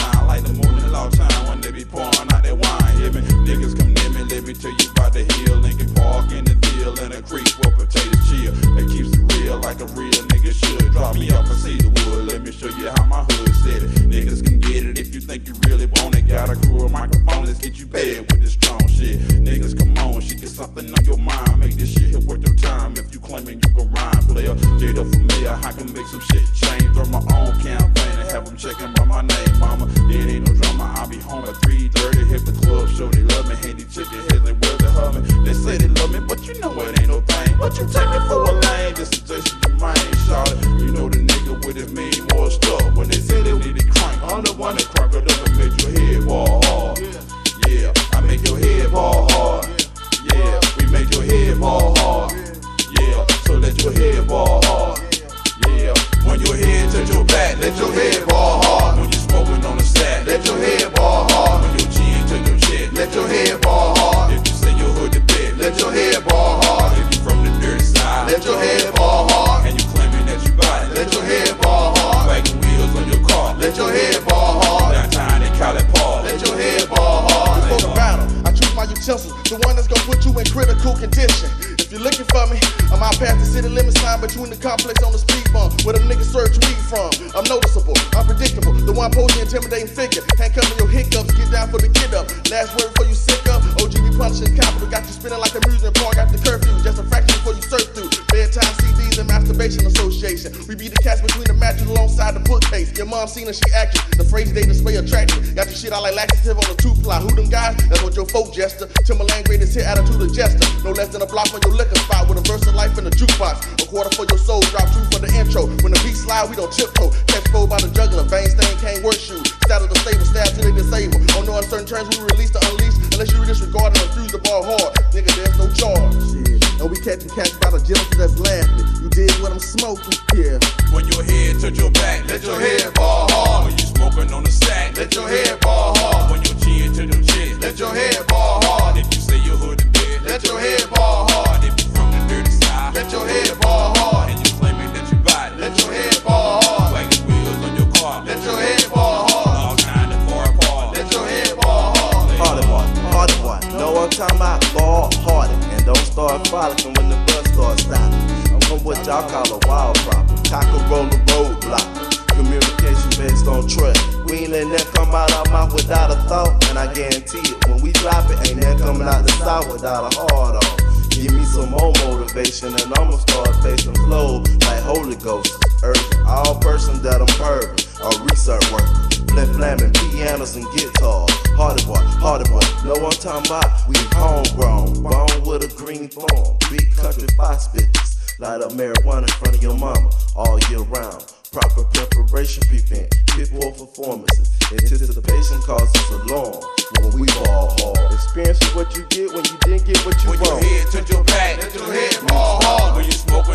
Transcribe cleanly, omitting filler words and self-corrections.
shine like the moon in low time when they be pouring out that wine. Hear me? Niggas come near me, let me tell you about the hill. Lincoln Park in the deal and a creek where potatoes chill. That keeps it real like a real nigga should. Drop me off and see the wood, let me show you how my hood said it. Niggas can get it if you think you really want it. Got a crew of microphone, let's get you paid with this strong shit. Niggas come on, she get something on your mind. Make this shit hit worth your time if you claiming you can rhyme. Player, Jada familiar, I can make some shit change. Throw my own campaign and have them checking by my name, mama. It ain't no drama, I'll be home at 3:30. Hit the club, show they love me. Handy chicken heads and where they hug me. They say they love me, but you know it ain't no thing. But you take me for a lane, this is just your mind, shawty. You know the nigga with his mean more stuff. When they say they need it crank, I'm the one that crank it up and make your head ball hard. Yeah, I make your head ball hard. Yeah, we make your head ball hard. Yeah, so let your head ball hard. Yeah, when your head touch your back, let your head ball hard. When you smoking on the sack, let your head ball hard. When your chin touch your chest, let your head ball hard. If you say your hood to bed, let your head ball hard. If you from the dirty side, let your head ball hard. And you claiming that you body, let your head ball hard. Wagging wheels on your car, let your head ball hard. Downtown in Cali Park, let your head ball hard. Before the battle, I choose my utensils, the one that's gonna put you in critical condition. If you're looking for me, I'm out past the city limit sign between the complex on the speed bump. Where them niggas search weed from. I'm noticeable, unpredictable, the one posing intimidating figure. Handcuffing your hiccups, get down for the get up. Last word before you sick up. OGB punishing capital, got you spinning like amusement park after curfew. Just a fraction before you surf through. Bedtime CDs and masturbation association. We be the cats between the mattress alongside the bookcase. Your mom seen her, she acted. The phrase they display attractive. Got your shit out like laxative on a two-ply. Who them guys? That's what your folk jester. Timberland greatest hit attitude of jester. No less than a block on your liquor spot with a verse of life in the jukebox. A quarter for your soul, drop two for the intro. When the beat slide, we don't tiptoe. Catch fold by the juggler, vein stain can't work shoes. Stat of the stable, stab till they disable. On no uncertain terms, we release to unleash. Unless you disregard and refuse the ball hard. Nigga, there's no charge. Shit. And we catching cats by the jealousy that's laughing. You dig what I'm smoking? Yeah. When your head touch your back, let your head ball hard. When you smoking on the sack, let your head ball hard. When your chin touch your chest, let your head ball hard. If you say your hood to bed, let your head ball hard. If you from the dirty side, let your head ball hard. And you claiming that you body, let your head ball hard. Wagging wheels on your car, let your head ball hard. All kind of far apart, let your head ball hard. Hardy boy, know what I'm talking about? Ball hardy, and don't start frolicking when the bus starts stopping. I'm from what y'all call a wild problem. Taco roller roadblock. Communication based on trust. We ain't letting that come out our mouth without a thought. And I guarantee it, when we drop it, ain't that coming out the south without a hard on. Give me some more motivation and I'ma start facing flow like Holy Ghost. Urgent all persons that I'm purging are research workers. Flamming pianos and guitars. Hardy boy, know what I'm talking about? We homegrown, born with a green thorn. Big country box bitches. Light up marijuana in front of your mama all year round. Proper preparation prevent pitfall performances. Anticipation causes alarm when we ball hard. Experience is what you get when you didn't get what you want. When your head touch your back, let your head ball hard. When you smoking